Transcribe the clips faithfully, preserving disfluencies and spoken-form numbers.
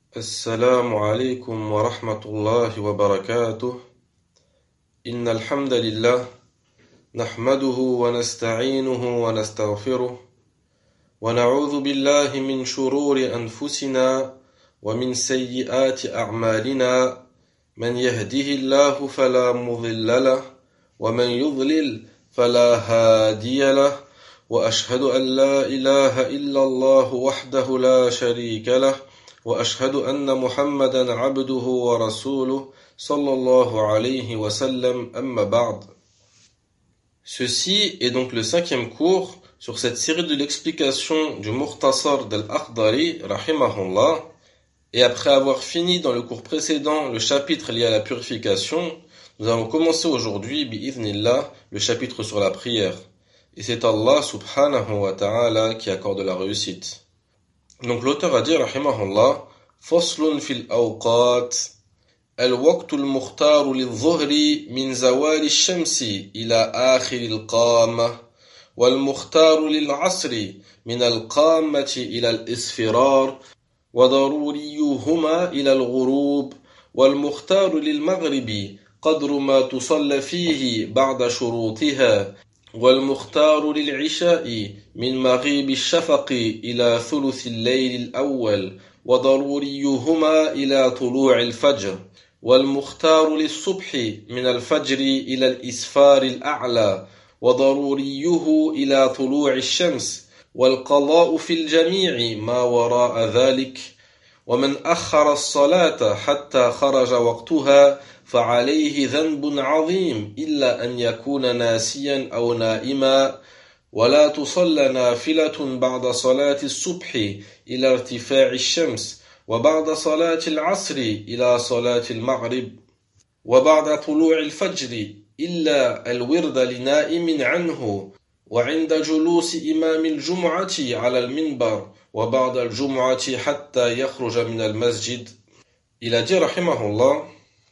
السلام عليكم ورحمة الله وبركاته. إن الحمد لله نحمده ونستعينه ونستغفره ونعوذ بالله من شرور أنفسنا ومن سيئات أعمالنا من يهده الله فلا مضل له ومن يضلل فلا هادي له وأشهد أن لا إله إلا الله وحده لا شريك له وأشهد أن محمدا عبده ورسوله صلى الله عليه وسلم أما بعد. Ceci est donc le cinquième cours sur cette série de l'explication du Mukhtasar d'Al-Akhdari, rahimahullah. Et après avoir fini dans le cours précédent le chapitre lié à la purification, nous allons commencer aujourd'hui, bi'idhnillah, le chapitre sur la prière. Et c'est Allah subhanahu wa ta'ala qui accorde la réussite. Donc l'auteur a dit, rahimahullah, فصل في الأوقات الوقت المختار للظهر من زوال الشمس إلى آخر القامة والمختار للعصر من القامة إلى الإصفرار وضروريهما إلى الغروب والمختار للمغرب قدر ما تصلى فيه بعد شروطها والمختار للعشاء من مغيب الشفق إلى ثلث الليل الأول وضروريهما إلى طلوع الفجر والمختار للصبح من الفجر إلى الإسفار الأعلى وضروريه إلى طلوع الشمس والقضاء في الجميع ما وراء ذلك ومن أخر الصلاة حتى خرج وقتها فعليه ذنب عظيم إلا أن يكون ناسيا أو نائما ولا تصلى نافلة بعد صلاة الصبح إلى ارتفاع الشمس وبعد صلاة العصر إلى صلاة المغرب وبعد طلوع الفجر إلا الورد لنائم عنه وعند جلوس إمام الجمعة على المنبر وبعد الجمعة حتى يخرج من المسجد. Il a dit rahimahullah,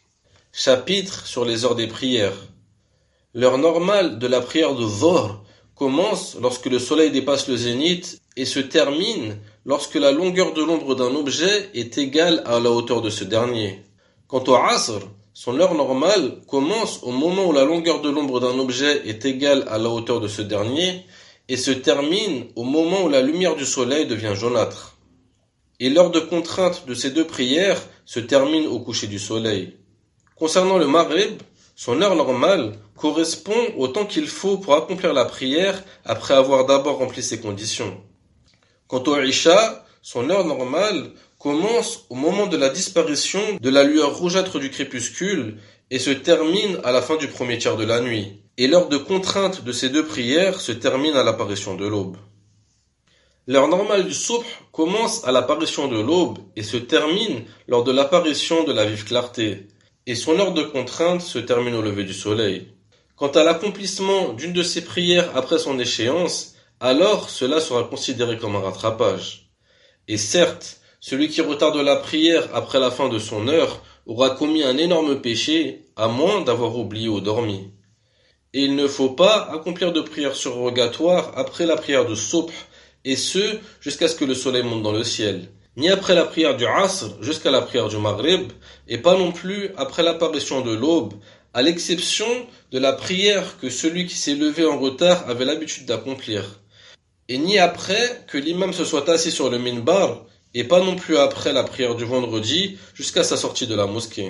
chapitre sur les heures des prières. L'heure normale de la prière de Dhuhr commence lorsque le soleil dépasse le zénith et se termine lorsque la longueur de l'ombre d'un objet est égale à la hauteur de ce dernier. Quant au Asr, son heure normale commence au moment où la longueur de l'ombre d'un objet est égale à la hauteur de ce dernier et se termine au moment où la lumière du soleil devient jaunâtre. Et l'heure de contrainte de ces deux prières se termine au coucher du soleil. Concernant le Maghrib, son heure normale correspond au temps qu'il faut pour accomplir la prière après avoir d'abord rempli ses conditions. Quant au Isha, son heure normale commence au moment de la disparition de la lueur rougeâtre du crépuscule et se termine à la fin du premier tiers de la nuit. Et l'heure de contrainte de ces deux prières se termine à l'apparition de l'aube. L'heure normale du Subh commence à l'apparition de l'aube et se termine lors de l'apparition de la vive clarté. Et son heure de contrainte se termine au lever du soleil. Quant à l'accomplissement d'une de ces prières après son échéance, alors cela sera considéré comme un rattrapage. Et certes, celui qui retarde la prière après la fin de son heure aura commis un énorme péché, à moins d'avoir oublié ou dormi. Et il ne faut pas accomplir de prière surrogatoire après la prière de Subh, et ce, jusqu'à ce que le soleil monte dans le ciel. Ni après la prière du Asr jusqu'à la prière du Maghrib, et pas non plus après l'apparition de l'aube, à l'exception de la prière que celui qui s'est levé en retard avait l'habitude d'accomplir. Et ni après que l'imam se soit assis sur le minbar, et pas non plus après la prière du vendredi jusqu'à sa sortie de la mosquée.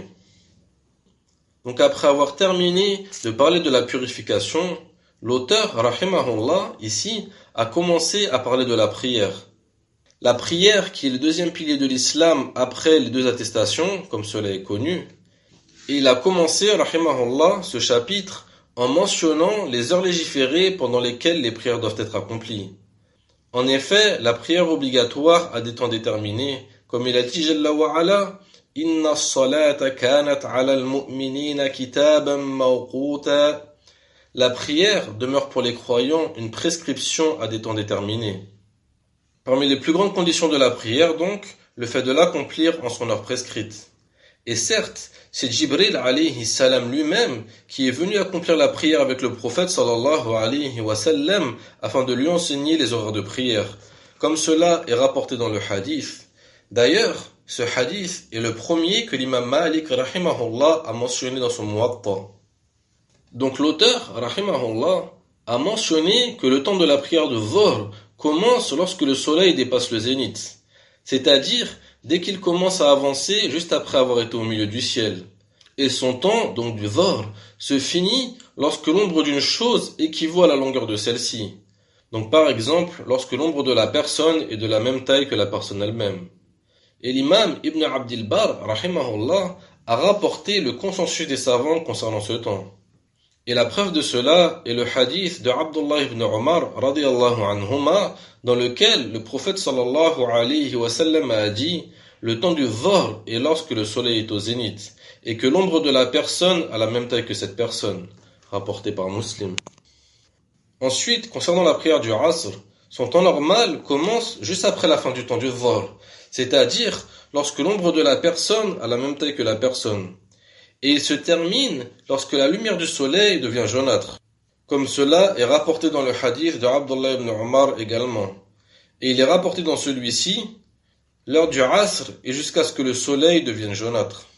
Donc après avoir terminé de parler de la purification, l'auteur, rahimahullah, ici, a commencé à parler de la prière. La prière, qui est le deuxième pilier de l'islam après les deux attestations, comme cela est connu, et il a commencé, rahimahullah, ce chapitre en mentionnant les heures légiférées pendant lesquelles les prières doivent être accomplies. En effet, la prière obligatoire a des temps déterminés, comme il a dit Jalla wa ala, Inna as-salata kanat ala al-mu'minina kitaban mawquta. La prière demeure pour les croyants une prescription à des temps déterminés. Parmi les plus grandes conditions de la prière, donc, le fait de l'accomplir en son heure prescrite. Et certes, c'est Jibril alayhi salam lui-même qui est venu accomplir la prière avec le prophète sallallahu alayhi wa sallam afin de lui enseigner les horaires de prière, comme cela est rapporté dans le hadith. D'ailleurs, Ce hadith est le premier que l'imam Malik rahimahullah a mentionné dans son Muwatta. Donc l'auteur rahimahullah a mentionné que le temps de la prière de Dhuhr commence lorsque le soleil dépasse le zénith, c'est-à-dire dès qu'il commence à avancer juste après avoir été au milieu du ciel. Et son temps, donc du Dhuhr, se finit lorsque l'ombre d'une chose équivaut à la longueur de celle-ci. Donc par exemple, lorsque l'ombre de la personne est de la même taille que la personne elle-même. Et l'imam Ibn Abdil Barr, rahimahullah, a rapporté le consensus des savants concernant ce temps. Et la preuve de cela est le hadith de Abdullah ibn Omar, radiyallahu anhuma, dans lequel le prophète sallallahu alayhi wa sallam a dit « Le temps du Dhuhr est lorsque le soleil est au zénith, et que l'ombre de la personne a la même taille que cette personne. » Rapporté par Muslim. Ensuite, concernant la prière du Asr, son temps normal commence juste après la fin du temps du Dhuhr, c'est-à-dire lorsque l'ombre de la personne a la même taille que la personne. Et il se termine lorsque la lumière du soleil devient jaunâtre, comme cela est rapporté dans le hadith de Abdullah ibn Omar également. Et il est rapporté dans celui-ci, l'heure du Asr est jusqu'à ce que le soleil devienne jaunâtre.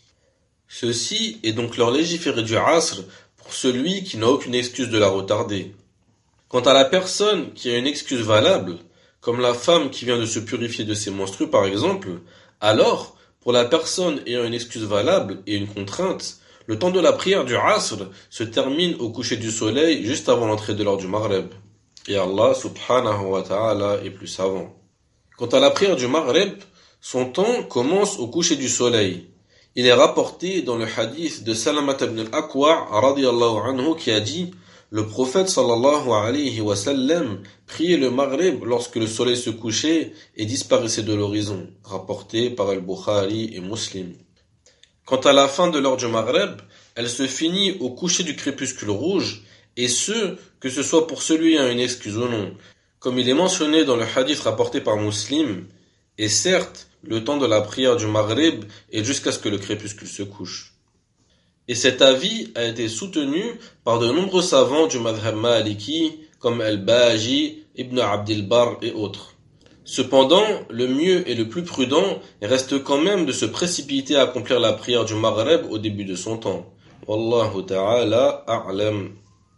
Ceci est donc l'heure légiférée du Asr pour celui qui n'a aucune excuse de la retarder. Quant à la personne qui a une excuse valable, comme la femme qui vient de se purifier de ses menstrues par exemple, alors, pour la personne ayant une excuse valable et une contrainte, le temps de la prière du Asr se termine au coucher du soleil juste avant l'entrée de l'heure du Maghreb. Et Allah subhanahu wa ta'ala est plus savant. Quant à la prière du Maghreb, son temps commence au coucher du soleil. Il est rapporté dans le hadith de Salamat ibn al-Akwa' radiyallahu anhu qui a dit « Le prophète sallallahu alayhi wa sallam priait le Maghreb lorsque le soleil se couchait et disparaissait de l'horizon » rapporté par Al-Bukhari et Muslim. Quant à la fin de l'heure du Maghreb, elle se finit au coucher du crépuscule rouge, et ce, que ce soit pour celui ayant une excuse ou non, comme il est mentionné dans le hadith rapporté par Muslim, et certes, le temps de la prière du Maghreb est jusqu'à ce que le crépuscule se couche. Et cet avis a été soutenu par de nombreux savants du madhhab maliki, comme Al-Baji, Ibn Abdil Barr et autres. Cependant, le mieux et le plus prudent reste quand même de se précipiter à accomplir la prière du Maghreb au début de son temps. Wallahu ta'ala a'lam.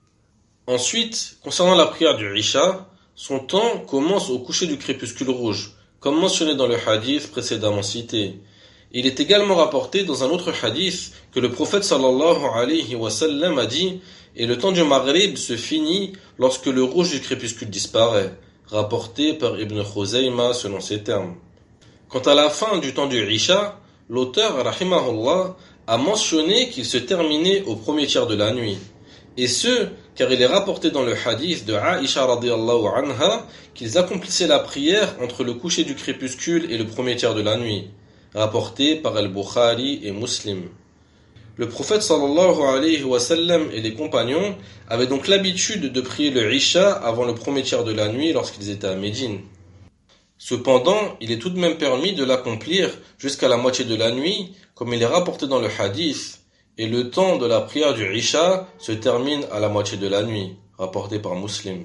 Ensuite, concernant la prière du Isha, son temps commence au coucher du crépuscule rouge, comme mentionné dans le hadith précédemment cité. Il est également rapporté dans un autre hadith que le prophète sallallahu alayhi wa sallam a dit « Et le temps du Maghrib se finit lorsque le rouge du crépuscule disparaît », rapporté par Ibn Khuzayma selon ces termes. Quant à la fin du temps du Isha, l'auteur, rahimahullah, a mentionné qu'il se terminait au premier tiers de la nuit. Et ce, car il est rapporté dans le hadith de Aïcha radiyallahu anha qu'ils accomplissaient la prière entre le coucher du crépuscule et le premier tiers de la nuit, rapporté par Al-Bukhari et Muslim. Le prophète sallallahu alayhi wa sallam et les compagnons avaient donc l'habitude de prier le Isha avant le premier tiers de la nuit lorsqu'ils étaient à Médine. Cependant, il est tout de même permis de l'accomplir jusqu'à la moitié de la nuit, comme il est rapporté dans le hadith, et le temps de la prière du Isha se termine à la moitié de la nuit, rapporté par Muslim.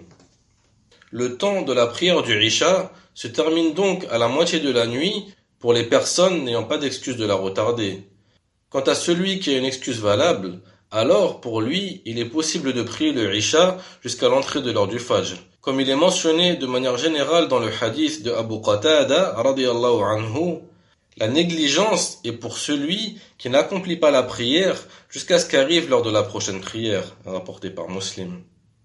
Le temps de la prière du Isha se termine donc à la moitié de la nuit pour les personnes n'ayant pas d'excuse de la retarder. Quant à celui qui a une excuse valable, alors pour lui, il est possible de prier le Isha jusqu'à l'entrée de l'heure du Fajr. Comme il est mentionné de manière générale dans le hadith de Abu Qatada radiyallahu anhu, la négligence est pour celui qui n'accomplit pas la prière jusqu'à ce qu'arrive l'heure de la prochaine prière, rapporté par Muslim.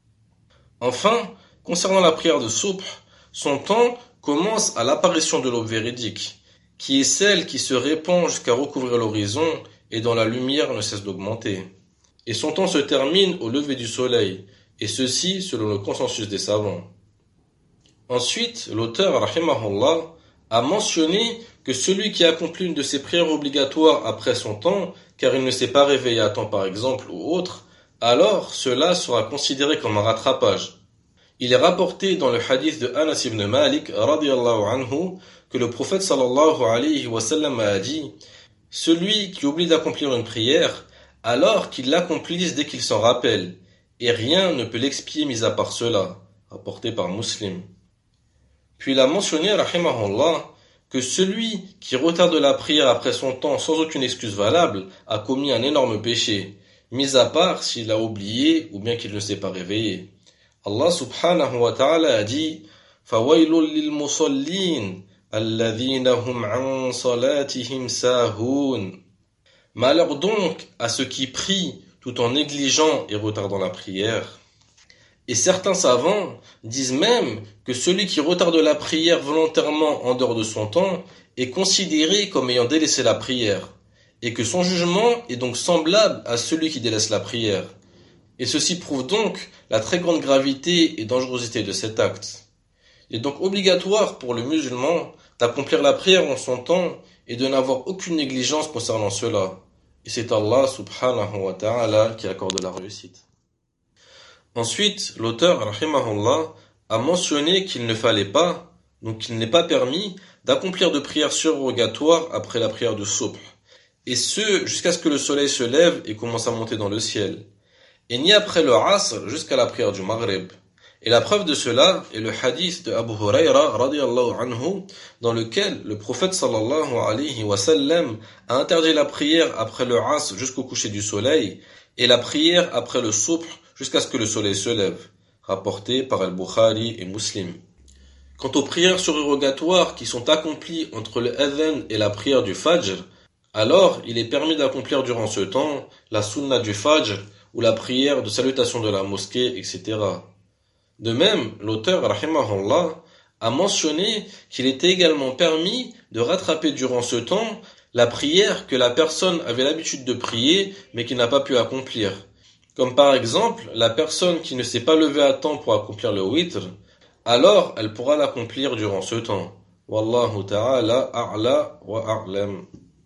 Enfin, concernant la prière de Subh, son temps commence à l'apparition de l'aube véridique, qui est celle qui se répand jusqu'à recouvrir l'horizon et dont la lumière ne cesse d'augmenter. Et son temps se termine au lever du soleil, et ceci selon le consensus des savants. Ensuite, l'auteur, rahimahullah, a mentionné que celui qui accomplit une de ses prières obligatoires après son temps, car il ne s'est pas réveillé à temps par exemple ou autre, alors cela sera considéré comme un rattrapage. Il est rapporté dans le hadith de Anas ibn Malik radiyallahu anhu que le prophète sallallahu alayhi wa sallam a dit « Celui qui oublie d'accomplir une prière, alors qu'il l'accomplisse dès qu'il s'en rappelle, et rien ne peut l'expier mis à part cela » rapporté par Muslim. Puis il a mentionné, rahimahullah, que celui qui retarde la prière après son temps sans aucune excuse valable a commis un énorme péché, mis à part s'il a oublié ou bien qu'il ne s'est pas réveillé. Allah subhanahu wa ta'ala a dit فَوَيْلٌ لِلْمُصَلِّينَ الَّذِينَ هُمْ عَنْ صَلَاتِهِمْ سَاهُونَ. Malheur donc à ceux qui prient tout en négligeant et retardant la prière. Et certains savants disent même que celui qui retarde la prière volontairement en dehors de son temps est considéré comme ayant délaissé la prière, et que son jugement est donc semblable à celui qui délaisse la prière. Et ceci prouve donc la très grande gravité et dangerosité de cet acte. Il est donc obligatoire pour le musulman d'accomplir la prière en son temps et de n'avoir aucune négligence concernant cela. Et c'est Allah subhanahu wa ta'ala qui accorde la réussite. Ensuite, l'auteur, rahimahullah, a mentionné qu'il ne fallait pas, donc qu'il n'est pas permis, d'accomplir de prières surrogatoires après la prière du subh, et ce, jusqu'à ce que le soleil se lève et commence à monter dans le ciel, et ni après le asr jusqu'à la prière du maghrib. Et la preuve de cela est le hadith de Abu Huraira radiyallahu anhu, dans lequel le prophète sallallahu alayhi wa sallam a interdit la prière après le asr jusqu'au coucher du soleil, et la prière après le subh jusqu'à ce que le soleil se lève, rapporté par Al-Bukhari et Muslim. Quant aux prières surrogatoires qui sont accomplies entre le adhan et la prière du fajr, alors il est permis d'accomplir durant ce temps la sunna du fajr ou la prière de salutation de la mosquée, et cetera. De même, l'auteur, rahimahullah, a mentionné qu'il était également permis de rattraper durant ce temps la prière que la personne avait l'habitude de prier mais qui n'a pas pu accomplir. Comme par exemple, la personne qui ne s'est pas levée à temps pour accomplir le witr, alors elle pourra l'accomplir durant ce temps. Wallahu ta'ala a'la wa a'lam.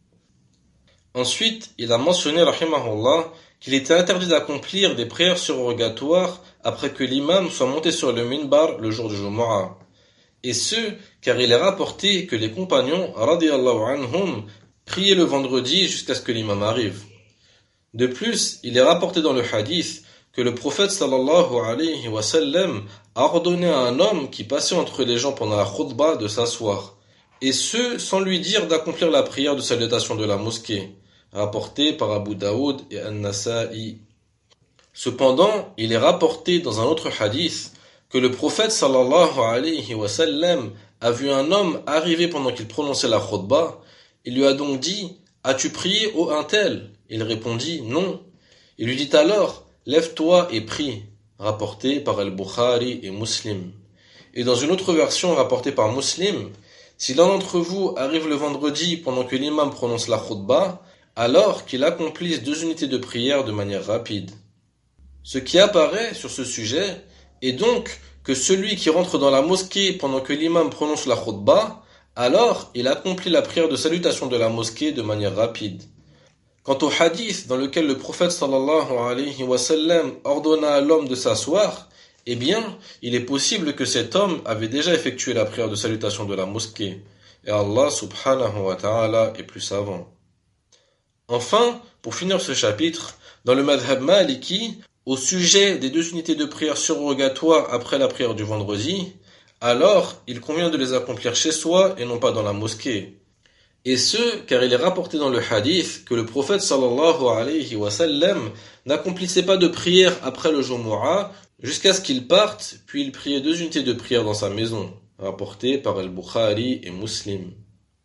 Ensuite, il a mentionné, rahimahullah, qu'il était interdit d'accomplir des prières surrogatoires après que l'imam soit monté sur le minbar le jour du Jumu'ah. Et ce, car il est rapporté que les compagnons, radiyallahu anhum, priaient le vendredi jusqu'à ce que l'imam arrive. De plus, il est rapporté dans le hadith que le prophète sallallahu alayhi wa sallam a ordonné à un homme qui passait entre les gens pendant la khutbah de s'asseoir, et ce, sans lui dire d'accomplir la prière de salutation de la mosquée, rapporté par Abu Daoud et An-Nasa'i. Cependant, il est rapporté dans un autre hadith que le prophète sallallahu alayhi wa sallam a vu un homme arriver pendant qu'il prononçait la khutbah. Il lui a donc dit « As-tu prié, ô un tel ?» Il répondit « Non ». Il lui dit alors « Lève-toi et prie », rapporté par Al-Bukhari et Muslim. Et dans une autre version rapportée par Muslim, si l'un d'entre vous arrive le vendredi pendant que l'imam prononce la khutbah, alors qu'il accomplisse deux unités de prière de manière rapide. Ce qui apparaît sur ce sujet est donc que celui qui rentre dans la mosquée pendant que l'imam prononce la khutbah, alors il accomplit la prière de salutation de la mosquée de manière rapide. Quant au hadith dans lequel le prophète sallallahu alayhi wa sallam ordonna à l'homme de s'asseoir, eh bien, il est possible que cet homme avait déjà effectué la prière de salutation de la mosquée, et Allah subhanahu wa ta'ala est plus savant. Enfin, pour finir ce chapitre, dans le madhab maliki, au sujet des deux unités de prière surrogatoires après la prière du vendredi, alors il convient de les accomplir chez soi et non pas dans la mosquée. Et ce, car il est rapporté dans le hadith que le prophète sallallahu alayhi wa sallam n'accomplissait pas de prière après le Jumu'ah jusqu'à ce qu'il parte, puis il priait deux unités de prière dans sa maison, rapporté par Al-Bukhari et Muslim.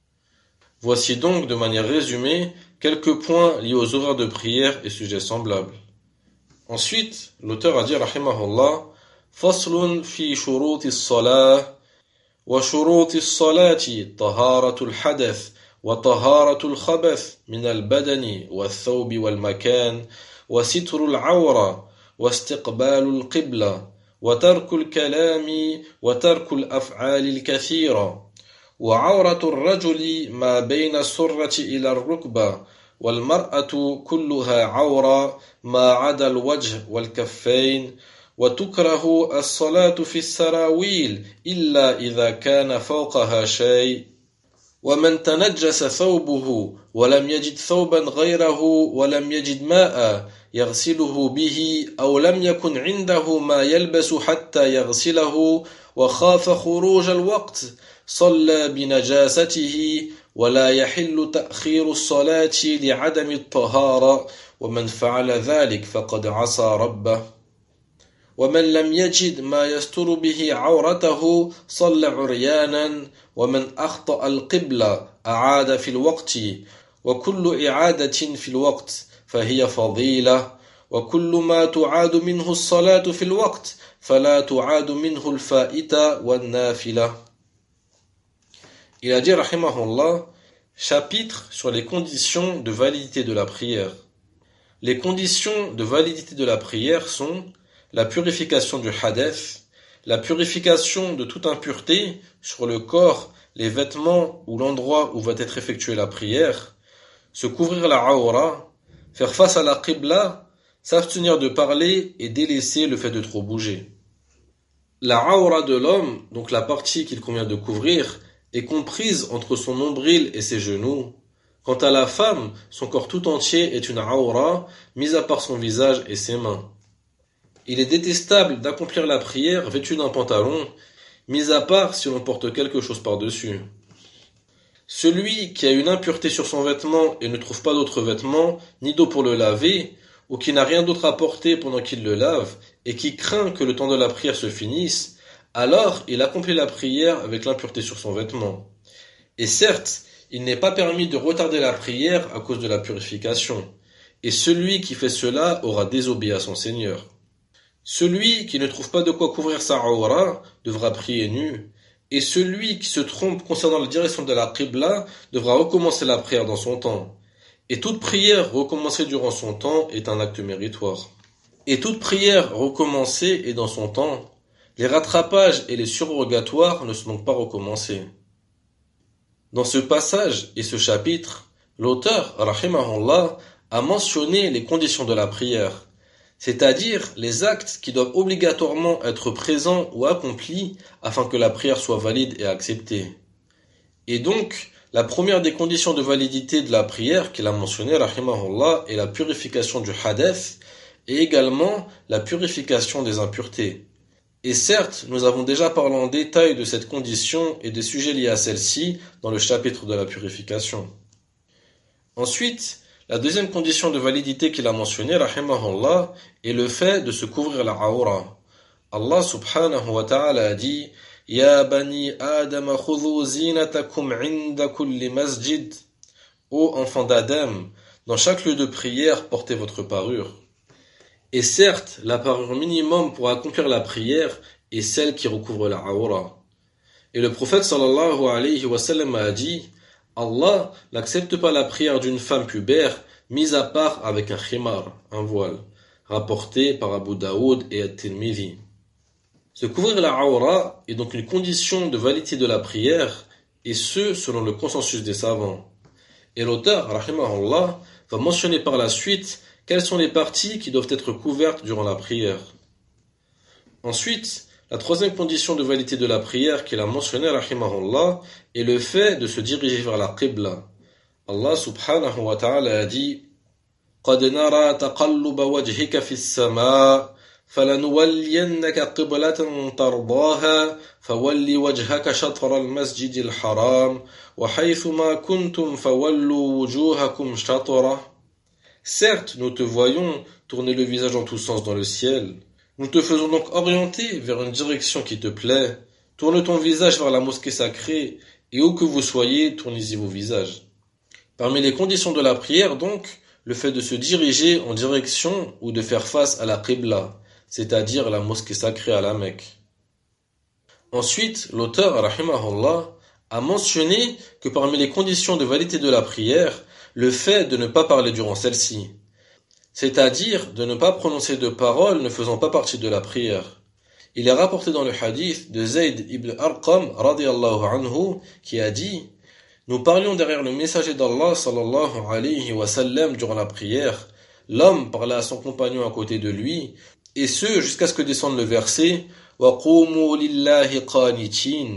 Voici donc, de manière résumée, quelques points liés aux horaires de prière et sujets semblables. Ensuite, l'auteur a dit, rahimahullah, Faslun fi shuruti as-salah wa shuruti as-salati taharatul hadath wa taharatul khabath min al-badani wa al-thawbi wal-makan wa sitrul awra wa istiqbalul qibla wa tarkul kalami wa tarkul af'ali al-kathira wa awratul rajuli ma bayna as-surrati ila ar-rukba والمرأة كلها عورة ما عدا الوجه والكفين وتكره الصلاة في السراويل إلا إذا كان فوقها شيء ومن تنجس ثوبه ولم يجد ثوبا غيره ولم يجد ماء يغسله به أو لم يكن عنده ما يلبس حتى يغسله وخاف خروج الوقت صلى بنجاسته ولا يحل تأخير الصلاة لعدم الطهارة ومن فعل ذلك فقد عصى ربه ومن لم يجد ما يستر به عورته صلى عريانا ومن أخطأ القبلة أعاد في الوقت وكل إعادة في الوقت فهي فضيلة وكل ما تعاد منه الصلاة في الوقت فلا تعاد منه الفائتة والنافلة. Il a dit, rahimahullah, chapitre sur les conditions de validité de la prière. Les conditions de validité de la prière sont la purification du hadeth, la purification de toute impureté sur le corps, les vêtements ou l'endroit où va être effectuée la prière, se couvrir la aura, faire face à la qibla, s'abstenir de parler et délaisser le fait de trop bouger. La aura de l'homme, donc la partie qu'il convient de couvrir, est comprise entre son nombril et ses genoux. Quant à la femme, son corps tout entier est une aura, mis à part son visage et ses mains. Il est détestable d'accomplir la prière vêtu d'un pantalon, mis à part si l'on porte quelque chose par-dessus. Celui qui a une impureté sur son vêtement et ne trouve pas d'autre vêtement, ni d'eau pour le laver, ou qui n'a rien d'autre à porter pendant qu'il le lave, et qui craint que le temps de la prière se finisse, alors il accomplit la prière avec l'impureté sur son vêtement. Et certes, il n'est pas permis de retarder la prière à cause de la purification, et celui qui fait cela aura désobéi à son Seigneur. Celui qui ne trouve pas de quoi couvrir sa aura devra prier nu, et celui qui se trompe concernant la direction de la qibla devra recommencer la prière dans son temps. Et toute prière recommencée durant son temps est un acte méritoire. Et toute prière recommencée est dans son temps. Les rattrapages et les surrogatoires ne sont donc pas recommencés. Dans ce passage et ce chapitre, l'auteur, rahimahullah, a mentionné les conditions de la prière, c'est-à-dire les actes qui doivent obligatoirement être présents ou accomplis afin que la prière soit valide et acceptée. Et donc, la première des conditions de validité de la prière qu'il a mentionné, rahimahullah, est la purification du hadeth et également la purification des impuretés. Et certes, nous avons déjà parlé en détail de cette condition et des sujets liés à celle-ci dans le chapitre de la purification. Ensuite, la deuxième condition de validité qu'il a mentionnée, rahimahullah, est le fait de se couvrir la aura. Allah subhanahu wa ta'ala a dit « Ya bani Adam khudhu zinatakum inda kulli masjid » Ô enfants d'Adam, dans chaque lieu de prière, portez votre parure. Et certes, la parure minimum pour accomplir la prière est celle qui recouvre la aura. Et le prophète sallallahu alayhi wa sallam a dit « Allah n'accepte pas la prière d'une femme pubère, mise à part avec un khimar, un voile », rapporté par Abu Daoud et At-Tirmidhi. Se couvrir la aura est donc une condition de validité de la prière, et ce, selon le consensus des savants. Et l'auteur, rahimahullah, va mentionner par la suite quelles sont les parties qui doivent être couvertes durant la prière. Ensuite, la troisième condition de validité de la prière qu'il a mentionnée, rahimahullah, est le fait de se diriger vers la qibla. Allah subhanahu wa ta'ala a dit قَدْ نَرَى تَقَلُّبَ وَجْهِكَ فِي السَّمَاءِ فَلَنُوَلِّيَنَّكَ قِبْلَةً تَرْضَاهَا فَوَلِّ وَجْهَكَ شَطْرَ الْمَسْجِدِ الْحَرَامِ وَحَيْثُ مَا كُنْتُمْ فَوَلُّوا وُجُوهَكُمْ شَطْرَهُ. Certes, nous te voyons tourner le visage en tous sens dans le ciel. Nous te faisons donc orienter vers une direction qui te plaît. Tourne ton visage vers la mosquée sacrée, et où que vous soyez, tournez-y vos visages. Parmi les conditions de la prière, donc, le fait de se diriger en direction ou de faire face à la qibla, c'est-à-dire la mosquée sacrée à la Mecque. Ensuite, l'auteur, rahimahullah, a mentionné que parmi les conditions de validité de la prière, le fait de ne pas parler durant celle-ci, c'est-à-dire de ne pas prononcer de paroles ne faisant pas partie de la prière. Il est rapporté dans le hadith de Zayd ibn Arqam radiyallahu anhu qui a dit « Nous parlions derrière le messager d'Allah sallallahu alayhi wa sallam durant la prière. L'homme parlait à son compagnon à côté de lui, et ce jusqu'à ce que descende le verset « Wa qumu lillahi qanitin »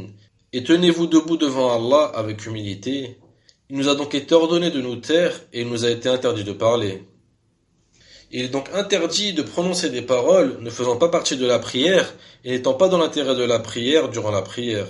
et tenez-vous debout devant Allah avec humilité. Il nous a donc été ordonné de nous taire et il nous a été interdit de parler. Il est donc interdit de prononcer des paroles ne faisant pas partie de la prière et n'étant pas dans l'intérêt de la prière durant la prière.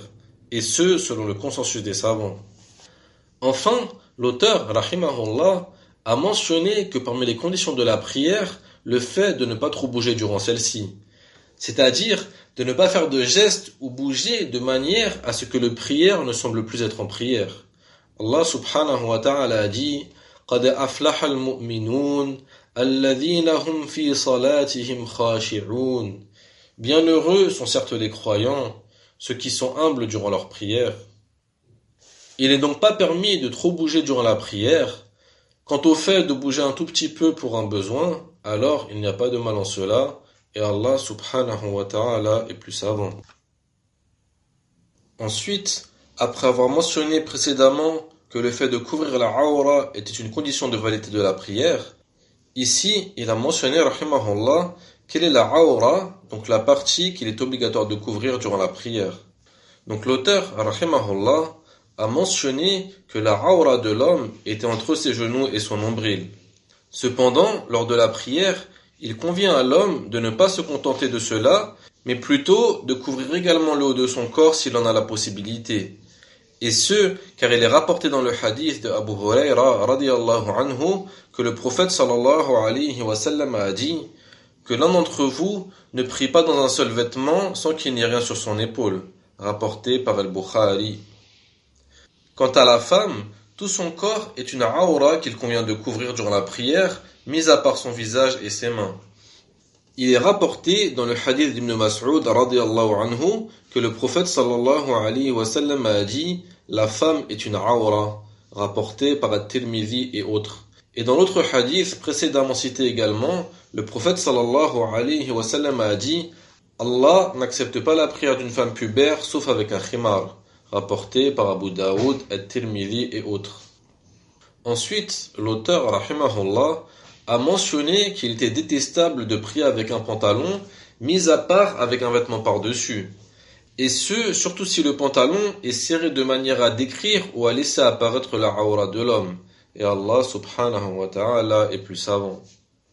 et ce, selon le consensus des savants. Enfin, l'auteur, rahimahullah, a mentionné que parmi les conditions de la prière, le fait de ne pas trop bouger durant celle-ci. C'est-à-dire de ne pas faire de gestes ou bouger de manière à ce que le prière ne semble plus être en prière. Allah subhanahu wa ta'ala a dit قَدْ أَفْلَحَ الْمُؤْمِنُونَ الَّذِينَ هُمْ فِي صَلَاتِهِمْ خَاشِعُونَ. Bienheureux sont certes les croyants, ceux qui sont humbles durant leur prière. Il n'est donc pas permis de trop bouger durant la prière. Quant au fait de bouger un tout petit peu pour un besoin, alors il n'y a pas de mal en cela, et Allah subhanahu wa ta'ala est plus savant. Ensuite, après avoir mentionné précédemment que le fait de couvrir la aura était une condition de validité de la prière, ici il a mentionné, rahimahullah, quelle est la aura, donc la partie qu'il est obligatoire de couvrir durant la prière. Donc l'auteur, rahimahullah, a mentionné que la aura de l'homme était entre ses genoux et son nombril. Cependant, lors de la prière, il convient à l'homme de ne pas se contenter de cela, mais plutôt de couvrir également le haut de son corps s'il en a la possibilité. Et ce, car il est rapporté dans le hadith de Abu Huraira radiyallahu anhu que le prophète sallallahu alayhi wa sallam a dit que l'un d'entre vous ne prie pas dans un seul vêtement sans qu'il n'y ait rien sur son épaule, rapporté par Al-Bukhari. Quant à la femme, tout son corps est une aura qu'il convient de couvrir durant la prière, mis à part son visage et ses mains. Il est rapporté dans le hadith d'Ibn Mas'ud radiyallahu anhu que le prophète sallallahu alayhi wa sallam a dit « La femme est une aura », rapporté par At-Tirmidhi et autres. Et dans l'autre hadith précédemment cité également, le prophète sallallahu alayhi wa sallam a dit « Allah n'accepte pas la prière d'une femme pubère sauf avec un khimar », rapporté par Abu Daoud, At-Tirmidhi et autres. Ensuite, l'auteur, rahimahullah, a mentionné qu'il était détestable de prier avec un pantalon, mis à part avec un vêtement par-dessus. Et ce, surtout si le pantalon est serré de manière à décrire ou à laisser apparaître la aura de l'homme. Et Allah subhanahu wa ta'ala est plus savant.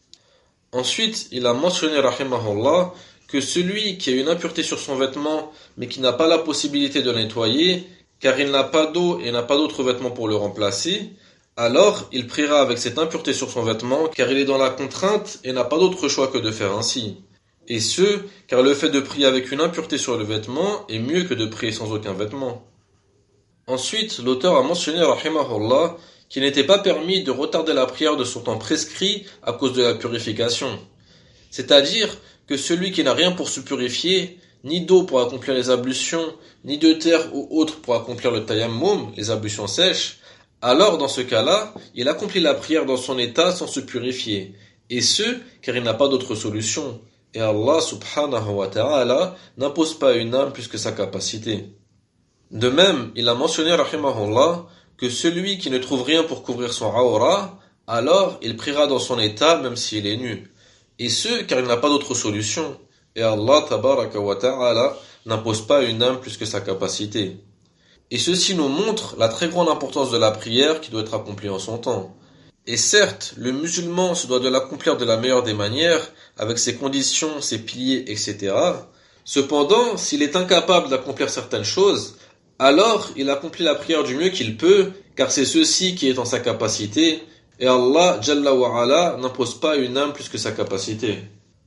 Ensuite, il a mentionné, rahimahullah, que celui qui a une impureté sur son vêtement, mais qui n'a pas la possibilité de le nettoyer, car il n'a pas d'eau et n'a pas d'autre vêtement pour le remplacer, alors il priera avec cette impureté sur son vêtement, car il est dans la contrainte et n'a pas d'autre choix que de faire ainsi. Et ce, car le fait de prier avec une impureté sur le vêtement est mieux que de prier sans aucun vêtement. Ensuite, l'auteur a mentionné, rahimahullah, qu'il n'était pas permis de retarder la prière de son temps prescrit à cause de la purification. C'est-à-dire que celui qui n'a rien pour se purifier, ni d'eau pour accomplir les ablutions, ni de terre ou autre pour accomplir le tayammum, les ablutions sèches, alors dans ce cas-là, il accomplit la prière dans son état sans se purifier, et ce, car il n'a pas d'autre solution. Et Allah subhanahu wa ta'ala n'impose pas une âme plus que sa capacité. De même, il a mentionné, rahimahullah, que celui qui ne trouve rien pour couvrir son aura, alors il priera dans son état même s'il est nu. Et ce, car il n'a pas d'autre solution. Et Allah tabaraka wa ta'ala n'impose pas une âme plus que sa capacité. Et ceci nous montre la très grande importance de la prière qui doit être accomplie en son temps. Et certes, le musulman se doit de l'accomplir de la meilleure des manières, avec ses conditions, ses piliers, et cetera. Cependant, s'il est incapable d'accomplir certaines choses, alors il accomplit la prière du mieux qu'il peut, car c'est ceci qui est en sa capacité, et Allah, Jalla wa Ala, n'impose pas une âme plus que sa capacité.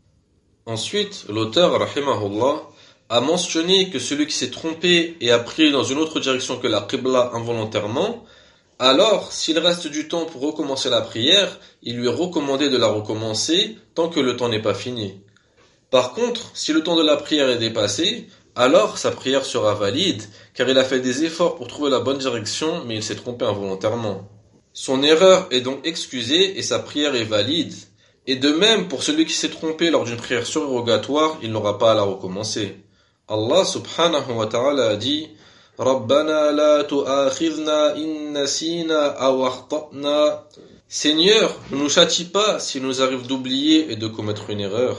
Ensuite, l'auteur, rahimahullah, a mentionné que celui qui s'est trompé et a prié dans une autre direction que la Qibla involontairement, alors, s'il reste du temps pour recommencer la prière, il lui est recommandé de la recommencer tant que le temps n'est pas fini. Par contre, si le temps de la prière est dépassé, alors sa prière sera valide, car il a fait des efforts pour trouver la bonne direction, mais il s'est trompé involontairement. Son erreur est donc excusée et sa prière est valide. Et de même, pour celui qui s'est trompé lors d'une prière surrogatoire, il n'aura pas à la recommencer. Allah subhanahu wa ta'ala a dit « Rabbana la tu'akhidhna in nasina aw akhta'na » Seigneur, ne nous châtie pas s'il nous arrive d'oublier et de commettre une erreur.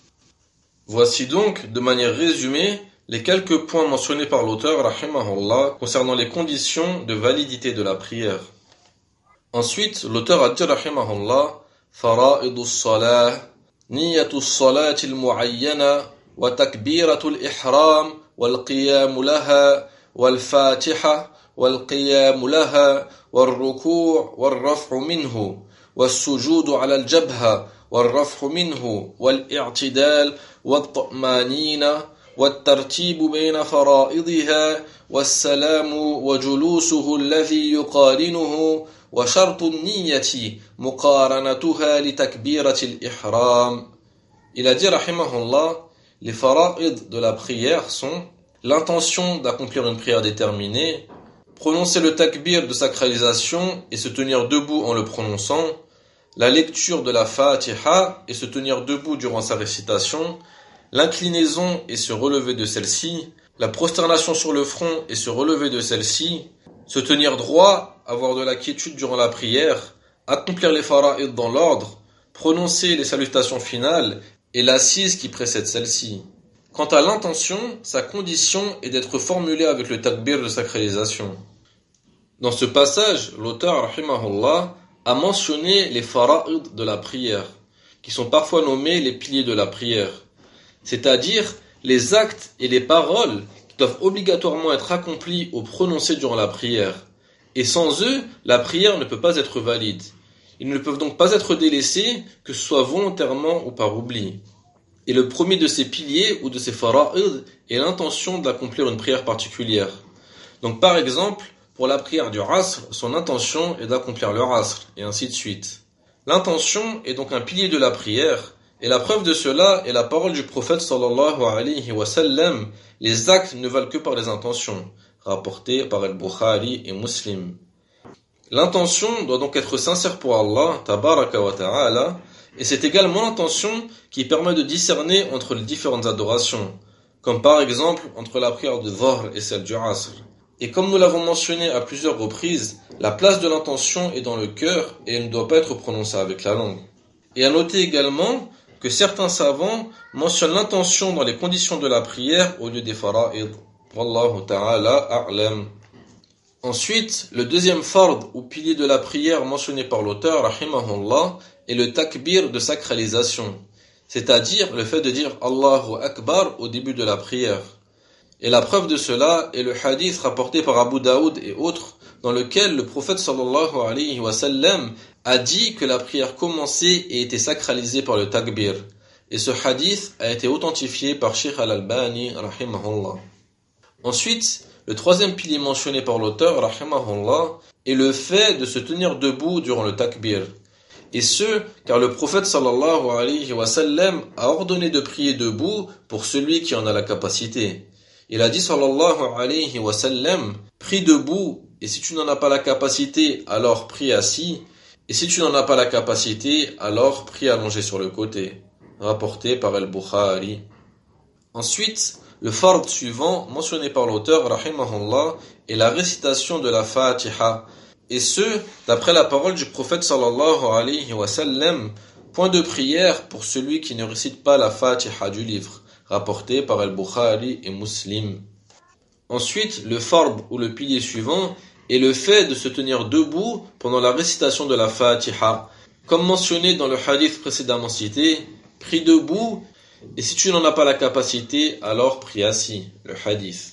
Voici donc, de manière résumée, les quelques points mentionnés par l'auteur, rahimahullah, concernant les conditions de validité de la prière. Ensuite, l'auteur a dit, rahimahullah, fara'idu s-salah, niyatu s-salati al-mu'ayyana, wa takbiratu al-ihram, wal qiyamu laha, والفاتحة والقيام لها والركوع والرفع منه والسجود على الجبهة والرفع منه والاعتدال والطمأنينة والترتيب بين فرائضها والسلام وجلوسه الذي يقارنه وشرط النية مقارنتها لتكبيرة الإحرام. Il a dit rahimahullah, les fara'id de la prière sont l'intention d'accomplir une prière déterminée, prononcer le takbir de sacralisation et se tenir debout en le prononçant, la lecture de la Fatiha et se tenir debout durant sa récitation, l'inclinaison et se relever de celle-ci, la prosternation sur le front et se relever de celle-ci, se tenir droit, avoir de la quiétude durant la prière, accomplir les fara'id dans l'ordre, prononcer les salutations finales et l'assise qui précède celle-ci. Quant à l'intention, sa condition est d'être formulée avec le takbir de sacralisation. Dans ce passage, l'auteur, rahimahullah, a mentionné les fara'id de la prière, qui sont parfois nommés les piliers de la prière, c'est-à-dire les actes et les paroles qui doivent obligatoirement être accomplis ou prononcés durant la prière. Et sans eux, la prière ne peut pas être valide. Ils ne peuvent donc pas être délaissés, que ce soit volontairement ou par oubli. Et le premier de ces piliers ou de ces fara'id est l'intention d'accomplir une prière particulière. Donc par exemple, pour la prière du Asr, son intention est d'accomplir le Asr, et ainsi de suite. L'intention est donc un pilier de la prière, et la preuve de cela est la parole du prophète sallallahu alayhi wa sallam, les actes ne valent que par les intentions, rapporté par Al-Bukhari et Muslim. L'intention doit donc être sincère pour Allah, tabaraka wa ta'ala, et c'est également l'intention qui permet de discerner entre les différentes adorations, comme par exemple entre la prière de Dhuhr et celle du Asr. Et comme nous l'avons mentionné à plusieurs reprises, la place de l'intention est dans le cœur et elle ne doit pas être prononcée avec la langue. Et à noter également que certains savants mentionnent l'intention dans les conditions de la prière au lieu des fara'id. Wallahu ta'ala a'lam. Ensuite, le deuxième fard ou pilier de la prière mentionné par l'auteur, rahimahullah, est le takbir de sacralisation, c'est-à-dire le fait de dire Allahu Akbar au début de la prière. Et la preuve de cela est le hadith rapporté par Abu Daoud et autres, dans lequel le prophète sallallahu alayhi wa sallam a dit que la prière commençait et était sacralisée par le takbir. Et ce hadith a été authentifié par Sheikh Al-Albani, rahimahullah. Ensuite, le troisième pilier mentionné par l'auteur, rahimahullah, est le fait de se tenir debout durant le takbir. Et ce, car le prophète sallallahu alayhi wa sallam a ordonné de prier debout pour celui qui en a la capacité. Il a dit sallallahu alayhi wa sallam, prie debout, et si tu n'en as pas la capacité, alors prie assis, et si tu n'en as pas la capacité, alors prie allongé sur le côté. Rapporté par Al-Bukhari. Ensuite, le fard suivant, mentionné par l'auteur, rahimahullah, est la récitation de la Fatiha, et ce, d'après la parole du prophète sallallahu alayhi wa sallam, point de prière pour celui qui ne récite pas la Fatiha du livre, rapporté par Al-Bukhari et Muslim. Ensuite, le fard ou le pilier suivant est le fait de se tenir debout pendant la récitation de la Fatiha. Comme mentionné dans le hadith précédemment cité, prie debout, et si tu n'en as pas la capacité, alors prie assis, le hadith.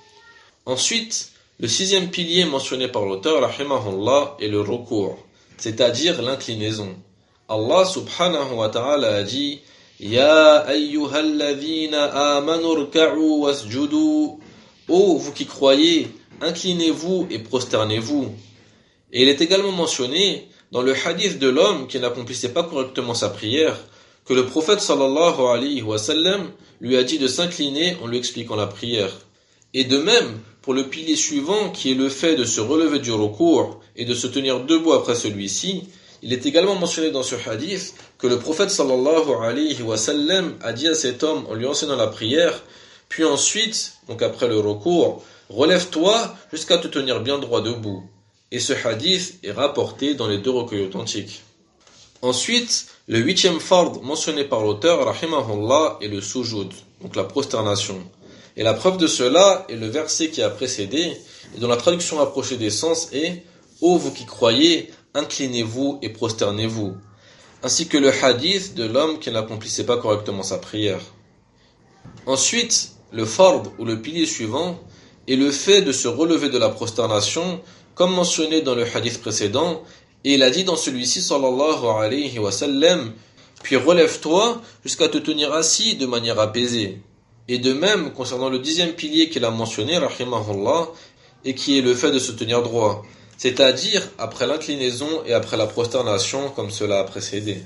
Ensuite, le sixième pilier mentionné par l'auteur, rahimahullah, est le ruku', c'est-à-dire l'inclinaison. Allah subhanahu wa ta'ala a dit Ya ayyuhalladhina amanu rka'u wasjudu. Ô vous qui croyez, inclinez-vous et prosternez-vous. Et il est également mentionné dans le hadith de l'homme qui n'accomplissait pas correctement sa prière que le prophète sallallahu alayhi wa sallam lui a dit de s'incliner en lui expliquant la prière. Et de même, pour le pilier suivant qui est le fait de se relever du ruku' et de se tenir debout après celui-ci, il est également mentionné dans ce hadith que le prophète sallallahu alayhi wa sallam a dit à cet homme en lui enseignant la prière, puis ensuite, donc après le ruku', relève-toi jusqu'à te tenir bien droit debout. Et ce hadith est rapporté dans les deux recueils authentiques. Ensuite, le huitième fard mentionné par l'auteur, rahimahullah, est le sujoud, donc la prosternation. Et la preuve de cela est le verset qui a précédé, et dont la traduction approchée des sens est « Ô vous qui croyez, inclinez-vous et prosternez-vous », ainsi que le hadith de l'homme qui n'accomplissait pas correctement sa prière. Ensuite, le fard ou le pilier suivant et le fait de se relever de la prosternation, comme mentionné dans le hadith précédent, et il a dit dans celui-ci, sallallahu alayhi wa sallam, puis relève-toi jusqu'à te tenir assis de manière apaisée. Et de même, concernant le dixième pilier qu'il a mentionné, rahimahullah, et qui est le fait de se tenir droit, c'est-à-dire après l'inclinaison et après la prosternation, comme cela a précédé.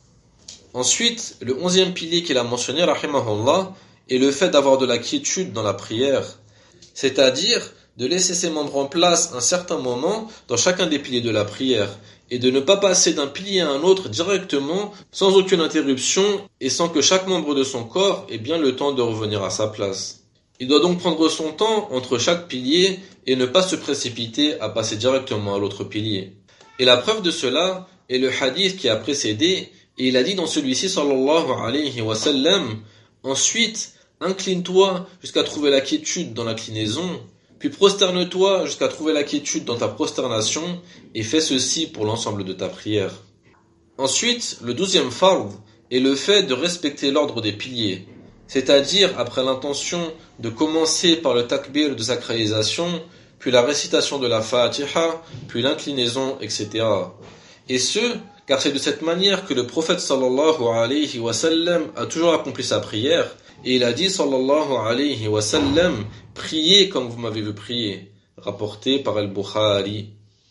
Ensuite, le onzième pilier qu'il a mentionné, rahimahullah, est le fait d'avoir de la quiétude dans la prière, c'est-à-dire de laisser ses membres en place un certain moment dans chacun des piliers de la prière, et de ne pas passer d'un pilier à un autre directement, sans aucune interruption, et sans que chaque membre de son corps ait bien le temps de revenir à sa place. Il doit donc prendre son temps entre chaque pilier, et ne pas se précipiter à passer directement à l'autre pilier. Et la preuve de cela est le hadith qui a précédé, et il a dit dans celui-ci, sallallahu alayhi wa sallam, ensuite, incline-toi jusqu'à trouver la quiétude dans l'inclinaison, puis prosterne-toi jusqu'à trouver la quiétude dans ta prosternation, et fais ceci pour l'ensemble de ta prière. Ensuite, le douzième fard est le fait de respecter l'ordre des piliers, c'est-à-dire après l'intention de commencer par le takbir de sacralisation, puis la récitation de la Fatiha, puis l'inclinaison, et cetera. Et ce, car c'est de cette manière que le prophète sallallahu alayhi wa sallam a toujours accompli sa prière, et il a dit sallallahu alayhi wa sallam, priez comme vous m'avez vu prier, rapporté par Al-Bukhari.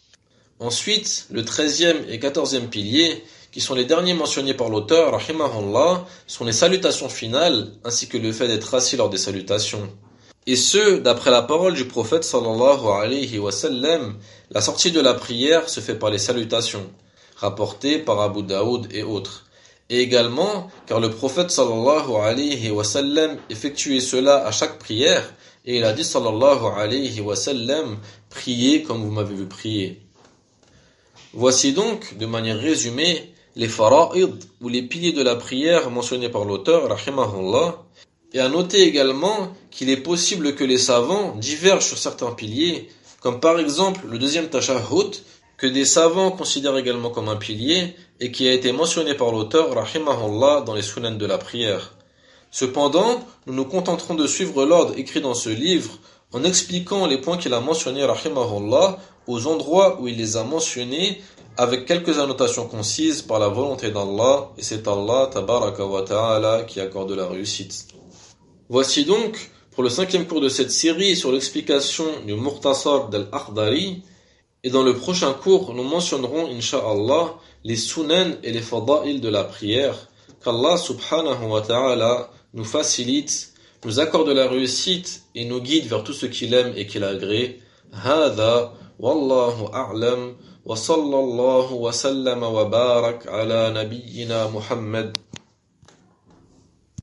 Ensuite, le treizième et quatorzième pilier, qui sont les derniers mentionnés par l'auteur, rahimahullah, sont les salutations finales, ainsi que le fait d'être assis lors des salutations. Et ce, d'après la parole du prophète sallallahu alayhi wa sallam, la sortie de la prière se fait par les salutations, rapporté par Abu Daoud et autres. Et également, car le prophète sallallahu alayhi wa sallam effectuait cela à chaque prière, et il a dit sallallahu alayhi wa sallam, priez comme vous m'avez vu prier. Voici donc, de manière résumée, les fara'id, ou les piliers de la prière mentionnés par l'auteur, rahimahullah, et à noter également qu'il est possible que les savants divergent sur certains piliers, comme par exemple le deuxième tashahhud, que des savants considèrent également comme un pilier, et qui a été mentionné par l'auteur, rahimahullah, dans les sunan de la prière. Cependant, nous nous contenterons de suivre l'ordre écrit dans ce livre, en expliquant les points qu'il a mentionnés, rahimahullah, aux endroits où il les a mentionnés, avec quelques annotations concises par la volonté d'Allah, et c'est Allah, tabaraka wa ta'ala, qui accorde la réussite. Voici donc, pour le cinquième cours de cette série sur l'explication du Mukhtasar d'Al-Akhdari, et dans le prochain cours, nous mentionnerons, insha'Allah, les sunan et les fada'il de la prière, qu'Allah subhanahu wa ta'ala nous facilite, nous accorde la réussite et nous guide vers tout ce qu'il aime et qu'il agrée. Hada, wallahu a'lam, wa sallallahu wa sallama wa barak ala nabiyyina Muhammad.